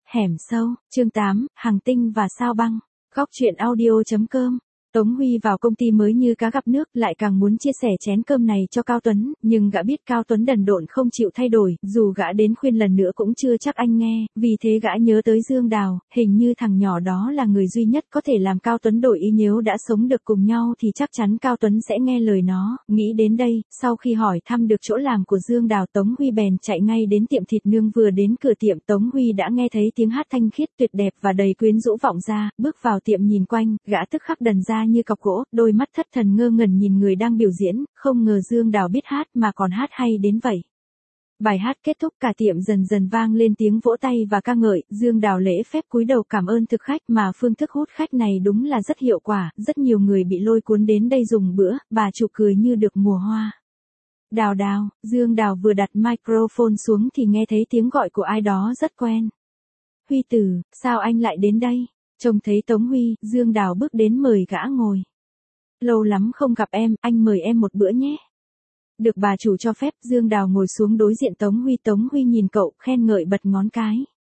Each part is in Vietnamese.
Hẻm sâu, chương 8, Hàng tinh và sao băng. Góc truyện audio.com. Tống Huy vào công ty mới như cá gặp nước, lại càng muốn chia sẻ chén cơm này cho Cao Tuấn, nhưng gã biết Cao Tuấn đần độn không chịu thay đổi, dù gã đến khuyên lần nữa cũng chưa chắc anh nghe, vì thế gã nhớ tới Dương Đào, hình như thằng nhỏ đó là người duy nhất có thể làm Cao Tuấn đổi ý, nếu đã sống được cùng nhau thì chắc chắn Cao Tuấn sẽ nghe lời nó. Nghĩ đến đây, sau khi hỏi thăm được chỗ làm của Dương Đào, Tống Huy bèn chạy ngay đến tiệm thịt nướng. Vừa đến cửa tiệm, Tống Huy đã nghe thấy tiếng hát thanh khiết tuyệt đẹp và đầy quyến rũ vọng ra. Bước vào tiệm nhìn quanh, gã tức khắc đần ra như cọc gỗ, đôi mắt thất thần ngơ ngẩn nhìn người đang biểu diễn, không ngờ Dương Đào biết hát mà còn hát hay đến vậy. Bài hát kết thúc, cả tiệm dần dần vang lên tiếng vỗ tay và ca ngợi. Dương Đào lễ phép cúi đầu cảm ơn thực khách, mà phương thức hút khách này đúng là rất hiệu quả, rất nhiều người bị lôi cuốn đến đây dùng bữa. Bà chủ cười như được mùa hoa. Đào Đào. Dương Đào vừa đặt microphone xuống thì nghe thấy tiếng gọi của ai đó rất quen. Huy Tử, sao anh lại đến đây? Trông thấy Tống Huy, Dương Đào bước đến mời gã ngồi. Lâu lắm không gặp em, anh mời em một bữa nhé. Được bà chủ cho phép, Dương Đào ngồi xuống đối diện Tống Huy. Tống Huy nhìn cậu, khen ngợi bật ngón cái.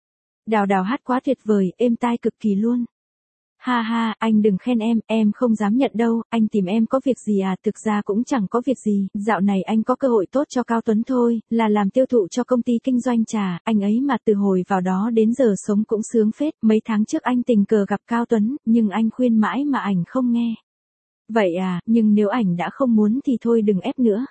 Đào Đào hát quá tuyệt vời, êm tai cực kỳ luôn. Ha ha, anh đừng khen em không dám nhận đâu. Anh tìm em có việc gì à? Thực ra cũng chẳng có việc gì, dạo này anh có cơ hội tốt cho Cao Tuấn thôi, là làm tiêu thụ cho công ty kinh doanh trà. Anh ấy mà từ hồi vào đó đến giờ sống cũng sướng phết. Mấy tháng trước anh tình cờ gặp Cao Tuấn, nhưng anh khuyên mãi mà ảnh không nghe. Vậy à, nhưng nếu ảnh đã không muốn thì thôi đừng ép nữa.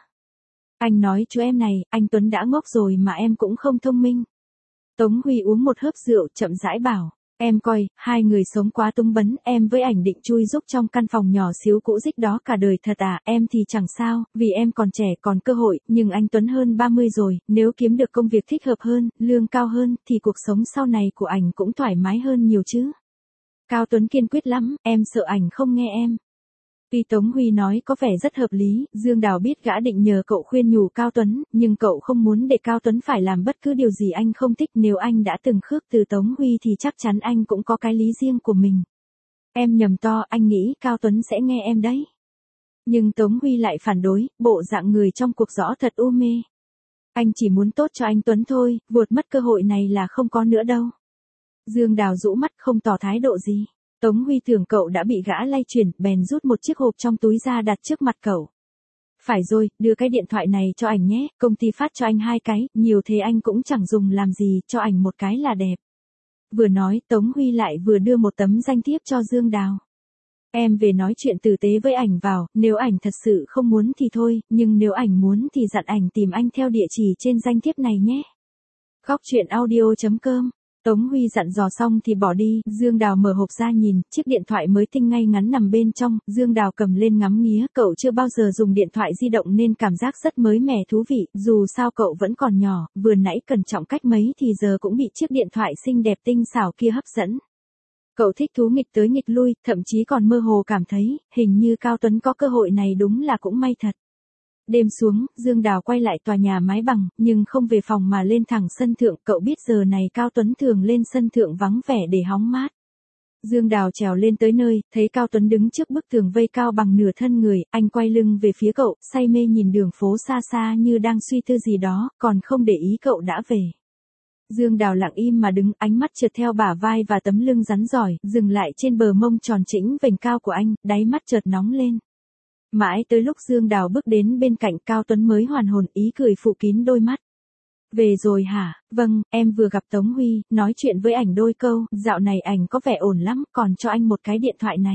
Anh nói chú em này, anh Tuấn đã ngốc rồi mà em cũng không thông minh. Tống Huy uống một hớp rượu chậm rãi bảo. Em coi, hai người sống quá túng bấn, em với ảnh định chui rúc trong căn phòng nhỏ xíu cũ rích đó cả đời thật à? Em thì chẳng sao, vì em còn trẻ còn cơ hội, nhưng anh Tuấn hơn 30 rồi, nếu kiếm được công việc thích hợp hơn, lương cao hơn, thì cuộc sống sau này của ảnh cũng thoải mái hơn nhiều chứ. Cao Tuấn kiên quyết lắm, em sợ ảnh không nghe em. Tuy Tống Huy nói có vẻ rất hợp lý, Dương Đào biết gã định nhờ cậu khuyên nhủ Cao Tuấn, nhưng cậu không muốn để Cao Tuấn phải làm bất cứ điều gì anh không thích. Nếu anh đã từng khước từ Tống Huy thì chắc chắn anh cũng có cái lý riêng của mình. Em nhầm to, anh nghĩ Cao Tuấn sẽ nghe em đấy. Nhưng Tống Huy lại phản đối, bộ dạng người trong cuộc rõ thật u mê. Anh chỉ muốn tốt cho anh Tuấn thôi, vụt mất cơ hội này là không có nữa đâu. Dương Đào rũ mắt không tỏ thái độ gì. Tống Huy tưởng cậu đã bị gã lay chuyển, bèn rút một chiếc hộp trong túi ra đặt trước mặt cậu. Phải rồi, đưa cái điện thoại này cho ảnh nhé, công ty phát cho anh 2 cái, nhiều thế anh cũng chẳng dùng làm gì, cho ảnh một cái là đẹp. Vừa nói, Tống Huy lại vừa đưa một tấm danh thiếp cho Dương Đào. Em về nói chuyện tử tế với ảnh vào, nếu ảnh thật sự không muốn thì thôi, nhưng nếu ảnh muốn thì dặn ảnh tìm anh theo địa chỉ trên danh thiếp này nhé. Góc truyện audio.com. Tống Huy dặn dò xong thì bỏ đi. Dương Đào mở hộp ra nhìn, chiếc điện thoại mới tinh ngay ngắn nằm bên trong. Dương Đào cầm lên ngắm nghía, cậu chưa bao giờ dùng điện thoại di động nên cảm giác rất mới mẻ thú vị. Dù sao cậu vẫn còn nhỏ, vừa nãy cẩn trọng cách mấy thì giờ cũng bị chiếc điện thoại xinh đẹp tinh xảo kia hấp dẫn. Cậu thích thú nghịch tới nghịch lui, thậm chí còn mơ hồ cảm thấy, hình như Cao Tuấn có cơ hội này đúng là cũng may thật. Đêm xuống, Dương Đào quay lại tòa nhà mái bằng, nhưng không về phòng mà lên thẳng sân thượng. Cậu biết giờ này Cao Tuấn thường lên sân thượng vắng vẻ để hóng mát. Dương Đào trèo lên tới nơi, thấy Cao Tuấn đứng trước bức tường vây cao bằng nửa thân người, anh quay lưng về phía cậu, say mê nhìn đường phố xa xa như đang suy tư gì đó, còn không để ý cậu đã về. Dương Đào lặng im mà đứng, ánh mắt trượt theo bả vai và tấm lưng rắn giỏi, dừng lại trên bờ mông tròn trĩnh vành cao của anh, đáy mắt chợt nóng lên. Mãi tới lúc Dương Đào bước đến bên cạnh Cao Tuấn mới hoàn hồn, ý cười phủ kín đôi mắt. Về rồi hả? Vâng, em vừa gặp Tống Huy, nói chuyện với ảnh đôi câu, dạo này ảnh có vẻ ổn lắm, còn cho anh một cái điện thoại này.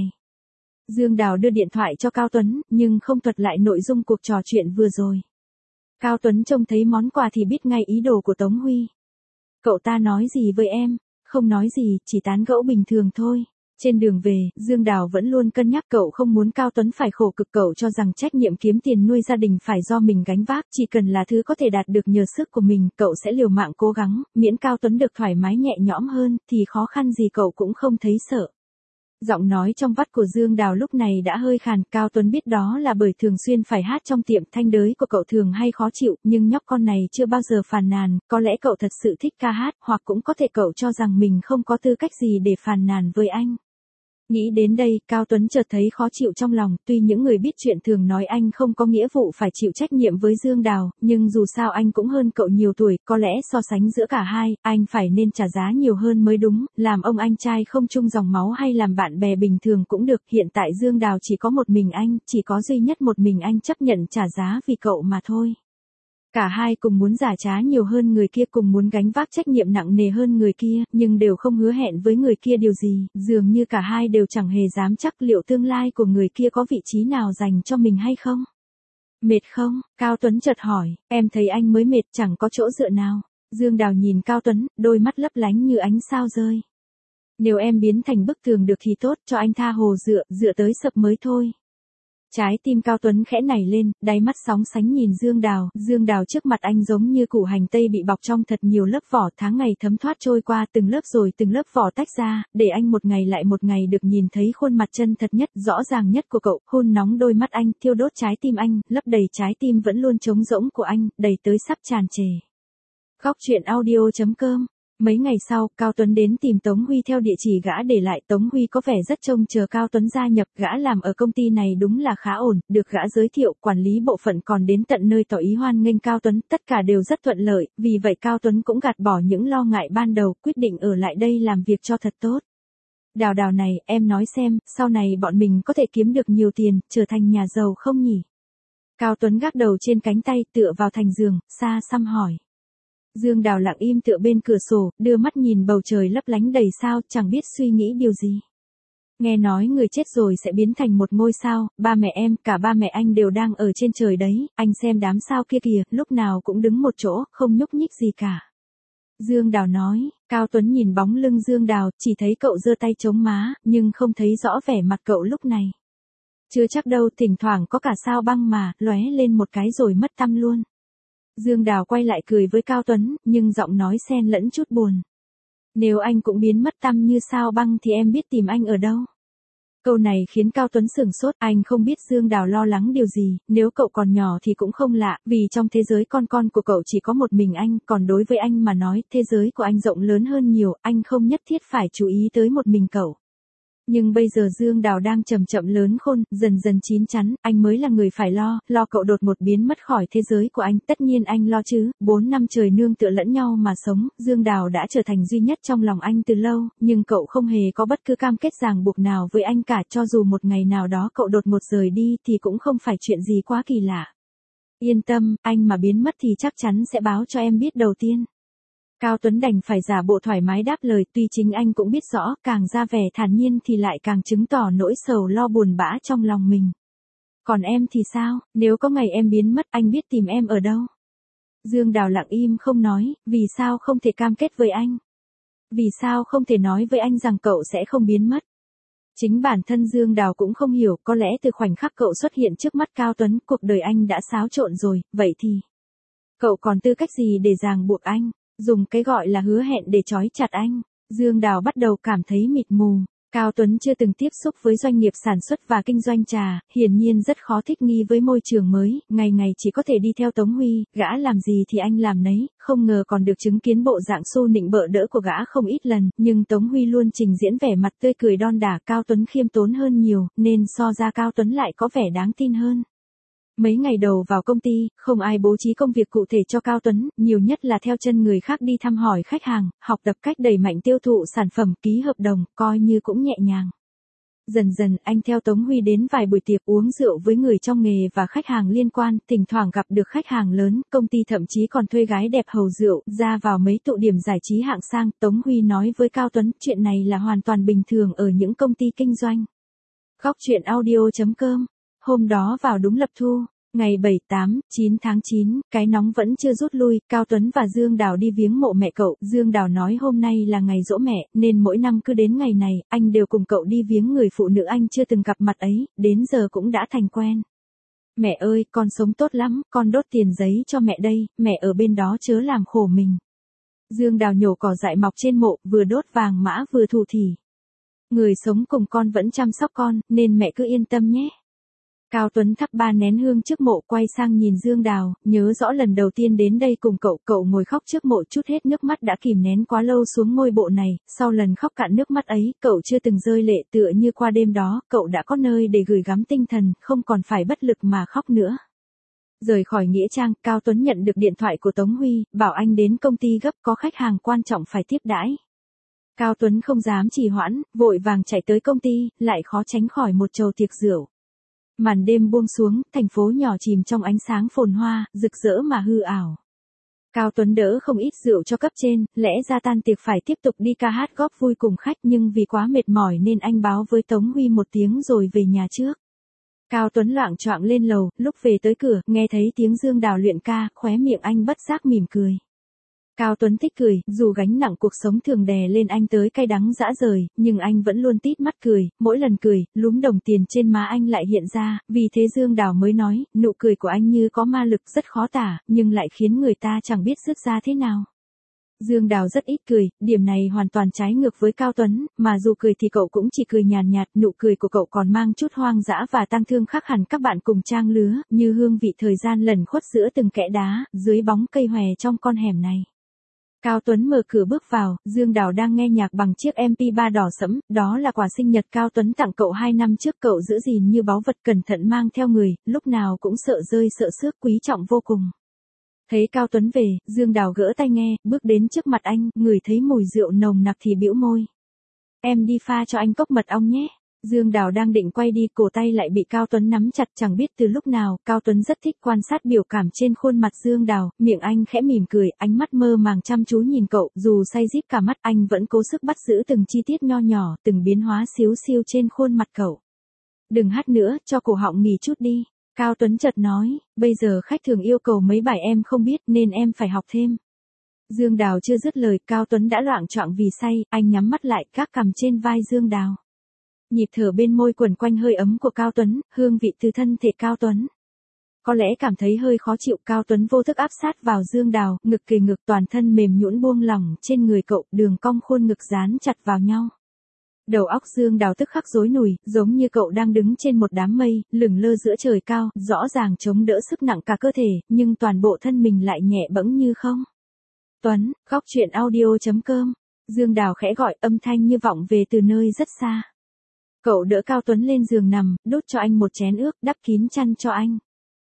Dương Đào đưa điện thoại cho Cao Tuấn, nhưng không thuật lại nội dung cuộc trò chuyện vừa rồi. Cao Tuấn trông thấy món quà thì biết ngay ý đồ của Tống Huy. Cậu ta nói gì với em? Không nói gì, chỉ tán gẫu bình thường thôi. Trên đường về, Dương Đào vẫn luôn cân nhắc, cậu không muốn Cao Tuấn phải khổ cực, cậu cho rằng trách nhiệm kiếm tiền nuôi gia đình phải do mình gánh vác, chỉ cần là thứ có thể đạt được nhờ sức của mình, cậu sẽ liều mạng cố gắng, miễn Cao Tuấn được thoải mái nhẹ nhõm hơn, thì khó khăn gì cậu cũng không thấy sợ. Giọng nói trong vắt của Dương Đào lúc này đã hơi khàn, Cao Tuấn biết đó là bởi thường xuyên phải hát trong tiệm, thanh đới của cậu thường hay khó chịu, nhưng nhóc con này chưa bao giờ phàn nàn, có lẽ cậu thật sự thích ca hát, hoặc cũng có thể cậu cho rằng mình không có tư cách gì để phàn nàn với anh. Nghĩ đến đây, Cao Tuấn chợt thấy khó chịu trong lòng, tuy những người biết chuyện thường nói anh không có nghĩa vụ phải chịu trách nhiệm với Dương Đào, nhưng dù sao anh cũng hơn cậu nhiều tuổi, có lẽ so sánh giữa cả hai, anh phải nên trả giá nhiều hơn mới đúng, làm ông anh trai không chung dòng máu hay làm bạn bè bình thường cũng được, hiện tại Dương Đào chỉ có một mình anh, chỉ có duy nhất một mình anh chấp nhận trả giá vì cậu mà thôi. Cả hai cùng muốn giả trá nhiều hơn người kia, cùng muốn gánh vác trách nhiệm nặng nề hơn người kia, nhưng đều không hứa hẹn với người kia điều gì, dường như cả hai đều chẳng hề dám chắc liệu tương lai của người kia có vị trí nào dành cho mình hay không. Mệt không? Cao Tuấn chợt hỏi, em thấy anh mới mệt chẳng có chỗ dựa nào. Dương Đào nhìn Cao Tuấn, đôi mắt lấp lánh như ánh sao rơi. Nếu em biến thành bức tường được thì tốt, cho anh tha hồ dựa tới sập mới thôi. Trái tim Cao Tuấn khẽ nảy lên, đáy mắt sóng sánh nhìn Dương Đào trước mặt anh giống như củ hành tây bị bọc trong thật nhiều lớp vỏ, tháng ngày thấm thoát trôi qua từng lớp rồi từng lớp vỏ tách ra, để anh một ngày lại một ngày được nhìn thấy khuôn mặt chân thật nhất, rõ ràng nhất của cậu, hôn nóng đôi mắt anh, thiêu đốt trái tim anh, lấp đầy trái tim vẫn luôn trống rỗng của anh, đầy tới sắp tràn trề. Góc truyện audio.com. Mấy ngày sau, Cao Tuấn đến tìm Tống Huy theo địa chỉ gã để lại. Tống Huy có vẻ rất trông chờ Cao Tuấn gia nhập, gã làm ở công ty này đúng là khá ổn, được gã giới thiệu, quản lý bộ phận còn đến tận nơi tỏ ý hoan nghênh Cao Tuấn, tất cả đều rất thuận lợi, vì vậy Cao Tuấn cũng gạt bỏ những lo ngại ban đầu, quyết định ở lại đây làm việc cho thật tốt. Đào này, em nói xem, sau này bọn mình có thể kiếm được nhiều tiền, trở thành nhà giàu không nhỉ? Cao Tuấn gác đầu trên cánh tay, tựa vào thành giường, xa xăm hỏi. Dương Đào lặng im tựa bên cửa sổ, đưa mắt nhìn bầu trời lấp lánh đầy sao, chẳng biết suy nghĩ điều gì. Nghe nói người chết rồi sẽ biến thành một ngôi sao, ba mẹ em, cả ba mẹ anh đều đang ở trên trời đấy, anh xem đám sao kia kìa, lúc nào cũng đứng một chỗ, không nhúc nhích gì cả. Dương Đào nói. Cao Tuấn nhìn bóng lưng Dương Đào, chỉ thấy cậu giơ tay chống má, nhưng không thấy rõ vẻ mặt cậu lúc này. Chưa chắc đâu, thỉnh thoảng có cả sao băng mà, lóe lên một cái rồi mất tăm luôn. Dương Đào quay lại cười với Cao Tuấn, nhưng giọng nói xen lẫn chút buồn. Nếu anh cũng biến mất tăm như sao băng thì em biết tìm anh ở đâu? Câu này khiến Cao Tuấn sửng sốt, anh không biết Dương Đào lo lắng điều gì, nếu cậu còn nhỏ thì cũng không lạ, vì trong thế giới con của cậu chỉ có một mình anh, còn đối với anh mà nói, thế giới của anh rộng lớn hơn nhiều, anh không nhất thiết phải chú ý tới một mình cậu. Nhưng bây giờ Dương Đào đang chậm chậm lớn khôn, dần dần chín chắn, anh mới là người phải lo cậu đột một biến mất khỏi thế giới của anh, tất nhiên anh lo chứ, 4 năm trời nương tựa lẫn nhau mà sống, Dương Đào đã trở thành duy nhất trong lòng anh từ lâu, nhưng cậu không hề có bất cứ cam kết ràng buộc nào với anh cả, cho dù một ngày nào đó cậu đột một rời đi thì cũng không phải chuyện gì quá kỳ lạ. Yên tâm, anh mà biến mất thì chắc chắn sẽ báo cho em biết đầu tiên. Cao Tuấn đành phải giả bộ thoải mái đáp lời, tuy chính anh cũng biết rõ, càng ra vẻ thản nhiên thì lại càng chứng tỏ nỗi sầu lo buồn bã trong lòng mình. Còn em thì sao, nếu có ngày em biến mất, anh biết tìm em ở đâu? Dương Đào lặng im không nói, vì sao không thể cam kết với anh? Vì sao không thể nói với anh rằng cậu sẽ không biến mất? Chính bản thân Dương Đào cũng không hiểu, có lẽ từ khoảnh khắc cậu xuất hiện trước mắt Cao Tuấn, cuộc đời anh đã xáo trộn rồi, vậy thì cậu còn tư cách gì để ràng buộc anh? Dùng cái gọi là hứa hẹn để trói chặt anh. Dương Đào bắt đầu cảm thấy mịt mù. Cao Tuấn chưa từng tiếp xúc với doanh nghiệp sản xuất và kinh doanh trà, hiển nhiên rất khó thích nghi với môi trường mới, ngày ngày chỉ có thể đi theo Tống Huy, gã làm gì thì anh làm nấy, không ngờ còn được chứng kiến bộ dạng xu nịnh bợ đỡ của gã không ít lần, nhưng Tống Huy luôn trình diễn vẻ mặt tươi cười đon đả, Cao Tuấn khiêm tốn hơn nhiều, nên so ra Cao Tuấn lại có vẻ đáng tin hơn. Mấy ngày đầu vào công ty, không ai bố trí công việc cụ thể cho Cao Tuấn, nhiều nhất là theo chân người khác đi thăm hỏi khách hàng, học tập cách đẩy mạnh tiêu thụ sản phẩm, ký hợp đồng, coi như cũng nhẹ nhàng. Dần dần, anh theo Tống Huy đến vài buổi tiệc uống rượu với người trong nghề và khách hàng liên quan, thỉnh thoảng gặp được khách hàng lớn, công ty thậm chí còn thuê gái đẹp hầu rượu, ra vào mấy tụ điểm giải trí hạng sang. Tống Huy nói với Cao Tuấn, chuyện này là hoàn toàn bình thường ở những công ty kinh doanh. Góc truyện audio.com. Hôm đó vào đúng lập thu, ngày 7, 8, 9 tháng 9, cái nóng vẫn chưa rút lui, Cao Tuấn và Dương Đào đi viếng mộ mẹ cậu, Dương Đào nói hôm nay là ngày giỗ mẹ, nên mỗi năm cứ đến ngày này, anh đều cùng cậu đi viếng người phụ nữ anh chưa từng gặp mặt ấy, đến giờ cũng đã thành quen. Mẹ ơi, con sống tốt lắm, con đốt tiền giấy cho mẹ đây, mẹ ở bên đó chớ làm khổ mình. Dương Đào nhổ cỏ dại mọc trên mộ, vừa đốt vàng mã vừa thủ thỉ. Người sống cùng con vẫn chăm sóc con, nên mẹ cứ yên tâm nhé. Cao Tuấn thắp 3 nén hương trước mộ, quay sang nhìn Dương Đào, nhớ rõ lần đầu tiên đến đây cùng cậu ngồi khóc trước mộ, chút hết nước mắt đã kìm nén quá lâu xuống ngôi bộ này, sau lần khóc cạn nước mắt ấy, cậu chưa từng rơi lệ, tựa như qua đêm đó, cậu đã có nơi để gửi gắm tinh thần, không còn phải bất lực mà khóc nữa. Rời khỏi nghĩa trang, Cao Tuấn nhận được điện thoại của Tống Huy, bảo anh đến công ty gấp, có khách hàng quan trọng phải tiếp đãi. Cao Tuấn không dám trì hoãn, vội vàng chạy tới công ty, lại khó tránh khỏi một chầu tiệc rượu. Màn đêm buông xuống, thành phố nhỏ chìm trong ánh sáng phồn hoa, rực rỡ mà hư ảo. Cao Tuấn đỡ không ít rượu cho cấp trên, lẽ ra tan tiệc phải tiếp tục đi ca hát góp vui cùng khách, nhưng vì quá mệt mỏi nên anh báo với Tống Huy một tiếng rồi về nhà trước. Cao Tuấn loạng choạng lên lầu, lúc về tới cửa, nghe thấy tiếng Dương Đào luyện ca, khóe miệng anh bất giác mỉm cười. Cao Tuấn thích cười, dù gánh nặng cuộc sống thường đè lên anh tới cay đắng dã rời, nhưng anh vẫn luôn tít mắt cười, mỗi lần cười, lúm đồng tiền trên má anh lại hiện ra, vì thế Dương Đào mới nói, nụ cười của anh như có ma lực rất khó tả, nhưng lại khiến người ta chẳng biết dứt ra thế nào. Dương Đào rất ít cười, điểm này hoàn toàn trái ngược với Cao Tuấn, mà dù cười thì cậu cũng chỉ cười nhàn nhạt, nụ cười của cậu còn mang chút hoang dã và tang thương khác hẳn các bạn cùng trang lứa, như hương vị thời gian lẩn khuất giữa từng kẽ đá, dưới bóng cây hòe trong con hẻm này. Cao Tuấn mở cửa bước vào, Dương Đào đang nghe nhạc bằng chiếc MP3 đỏ sẫm, đó là quà sinh nhật Cao Tuấn tặng cậu 2 năm trước, cậu giữ gìn như báu vật, cẩn thận mang theo người, lúc nào cũng sợ rơi sợ xước, quý trọng vô cùng. Thấy Cao Tuấn về, Dương Đào gỡ tai nghe, bước đến trước mặt anh, ngửi thấy mùi rượu nồng nặc thì bĩu môi. Em đi pha cho anh cốc mật ong nhé. Dương Đào đang định quay đi, cổ tay lại bị Cao Tuấn nắm chặt, chẳng biết từ lúc nào, Cao Tuấn rất thích quan sát biểu cảm trên khuôn mặt Dương Đào, miệng anh khẽ mỉm cười, ánh mắt mơ màng chăm chú nhìn cậu, dù say díp cả mắt, anh vẫn cố sức bắt giữ từng chi tiết nho nhỏ, từng biến hóa xíu xiu trên khuôn mặt cậu. Đừng hát nữa, cho cổ họng nghỉ chút đi. Cao Tuấn chợt nói, bây giờ khách thường yêu cầu mấy bài em không biết nên em phải học thêm. Dương Đào chưa dứt lời, Cao Tuấn đã loạng choạng vì say, anh nhắm mắt lại, gác cằm trên vai Dương Đào. Nhịp thở bên môi quẩn quanh hơi ấm của Cao Tuấn, hương vị từ thân thể Cao Tuấn. Có lẽ cảm thấy hơi khó chịu, Cao Tuấn vô thức áp sát vào Dương Đào, ngực kề ngực, toàn thân mềm nhũn buông lỏng trên người cậu, đường cong khuôn ngực dán chặt vào nhau. Đầu óc Dương Đào tức khắc rối nùi, giống như cậu đang đứng trên một đám mây, lửng lơ giữa trời cao, rõ ràng chống đỡ sức nặng cả cơ thể, nhưng toàn bộ thân mình lại nhẹ bẫng như không. Tuấn, góc chuyện audio.com. Dương Đào khẽ gọi, âm thanh như vọng về từ nơi rất xa. Cậu đỡ Cao Tuấn lên giường nằm, đút cho anh một chén ướp, đắp kín chăn cho anh.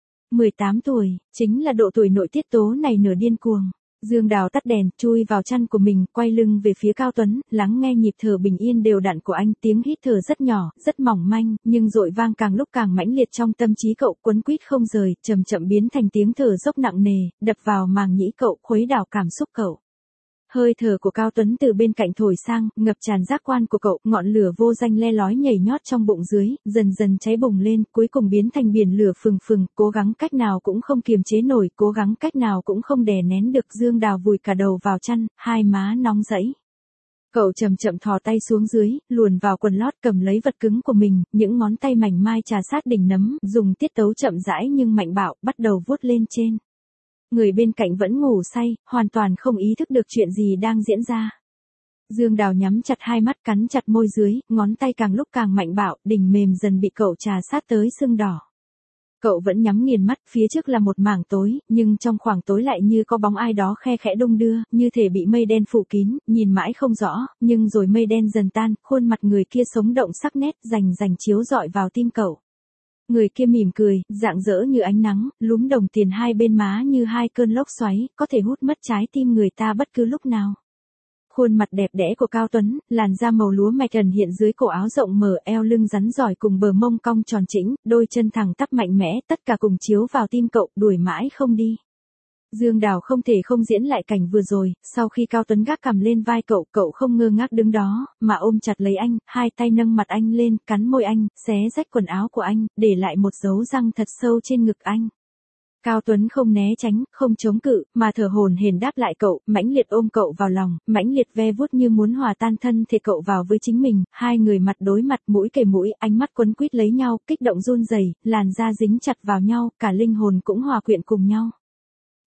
18 tuổi, chính là độ tuổi nội tiết tố này nửa điên cuồng. Dương Đào tắt đèn, chui vào chăn của mình, quay lưng về phía Cao Tuấn, lắng nghe nhịp thở bình yên đều đặn của anh, tiếng hít thở rất nhỏ, rất mỏng manh, nhưng dội vang càng lúc càng mãnh liệt trong tâm trí cậu, quấn quýt không rời, chậm chậm biến thành tiếng thở dốc nặng nề, đập vào màng nhĩ cậu, khuấy đảo cảm xúc cậu. Hơi thở của Cao Tuấn từ bên cạnh thổi sang, ngập tràn giác quan của cậu, ngọn lửa vô danh le lói nhảy nhót trong bụng dưới, dần dần cháy bùng lên, cuối cùng biến thành biển lửa phừng phừng, cố gắng cách nào cũng không kiềm chế nổi, cố gắng cách nào cũng không đè nén được. Dương Đào vùi cả đầu vào chăn, hai má nóng rẫy. Cậu chậm chậm thò tay xuống dưới, luồn vào quần lót, cầm lấy vật cứng của mình, những ngón tay mảnh mai trà sát đỉnh nấm, dùng tiết tấu chậm rãi nhưng mạnh bạo, bắt đầu vuốt lên trên. Người bên cạnh vẫn ngủ say, hoàn toàn không ý thức được chuyện gì đang diễn ra. Dương Đào nhắm chặt hai mắt, cắn chặt môi dưới, ngón tay càng lúc càng mạnh bạo, đỉnh mềm dần bị cậu trà sát tới sưng đỏ. Cậu vẫn nhắm nghiền mắt, phía trước là một mảng tối, nhưng trong khoảng tối lại như có bóng ai đó khe khẽ đung đưa, như thể bị mây đen phủ kín, nhìn mãi không rõ, nhưng rồi mây đen dần tan, khuôn mặt người kia sống động sắc nét, rành rành chiếu rọi vào tim cậu. Người kia mỉm cười, rạng rỡ như ánh nắng, lúm đồng tiền hai bên má như hai cơn lốc xoáy, có thể hút mất trái tim người ta bất cứ lúc nào. Khuôn mặt đẹp đẽ của Cao Tuấn, làn da màu lúa mạch ẩn hiện dưới cổ áo rộng mở, eo lưng rắn giỏi cùng bờ mông cong tròn chỉnh, đôi chân thẳng tắp mạnh mẽ, tất cả cùng chiếu vào tim cậu, đuổi mãi không đi. Dương Đào không thể không diễn lại cảnh vừa rồi, sau khi Cao Tuấn gác cằm lên vai cậu, cậu không ngơ ngác đứng đó, mà ôm chặt lấy anh, hai tay nâng mặt anh lên, cắn môi anh, xé rách quần áo của anh, để lại một dấu răng thật sâu trên ngực anh. Cao Tuấn không né tránh, không chống cự, mà thở hổn hển đáp lại cậu, mãnh liệt ôm cậu vào lòng, mãnh liệt ve vuốt như muốn hòa tan thân thể cậu vào với chính mình, hai người mặt đối mặt, mũi kề mũi, ánh mắt quấn quýt lấy nhau, kích động run rẩy, làn da dính chặt vào nhau, cả linh hồn cũng hòa quyện cùng nhau.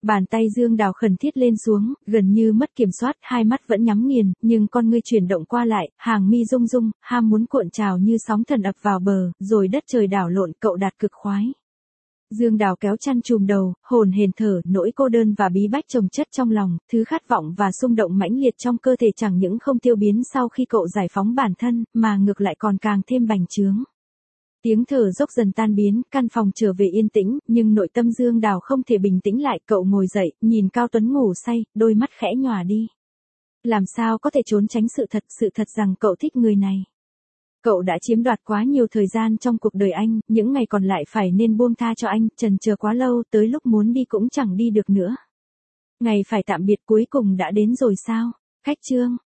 Bàn tay Dương Đào khẩn thiết lên xuống, gần như mất kiểm soát, hai mắt vẫn nhắm nghiền, nhưng con ngươi chuyển động qua lại, hàng mi rung rung, ham muốn cuộn trào như sóng thần ập vào bờ, rồi đất trời đảo lộn, cậu đạt cực khoái. Dương Đào kéo chăn trùm đầu, hồn hển thở, nỗi cô đơn và bí bách chồng chất trong lòng, thứ khát vọng và xung động mãnh liệt trong cơ thể chẳng những không tiêu biến sau khi cậu giải phóng bản thân, mà ngược lại còn càng thêm bành trướng. Tiếng thở dốc dần tan biến, căn phòng trở về yên tĩnh, nhưng nội tâm Dương Đào không thể bình tĩnh lại, cậu ngồi dậy, nhìn Cao Tuấn ngủ say, đôi mắt khẽ nhòa đi. Làm sao có thể trốn tránh sự thật rằng cậu thích người này. Cậu đã chiếm đoạt quá nhiều thời gian trong cuộc đời anh, những ngày còn lại phải nên buông tha cho anh, chần chờ quá lâu, tới lúc muốn đi cũng chẳng đi được nữa. Ngày phải tạm biệt cuối cùng đã đến rồi sao? Khách chương